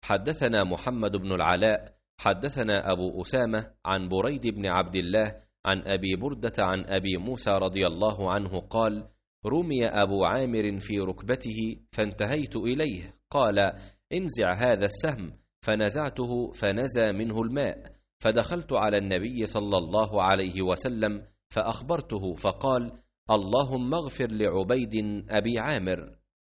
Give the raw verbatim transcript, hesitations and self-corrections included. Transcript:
حدثنا محمد بن العلاء حدثنا أبو أسامة عن بريد بن عبد الله عن أبي بردة عن أبي موسى رضي الله عنه قال: رمي أبو عامر في ركبته فانتهيت إليه، قال: انزع هذا السهم، فنزعته فنزى منه الماء، فدخلت على النبي صلى الله عليه وسلم فأخبرته، فقال: اللهم اغفر لعبيد أبي عامر.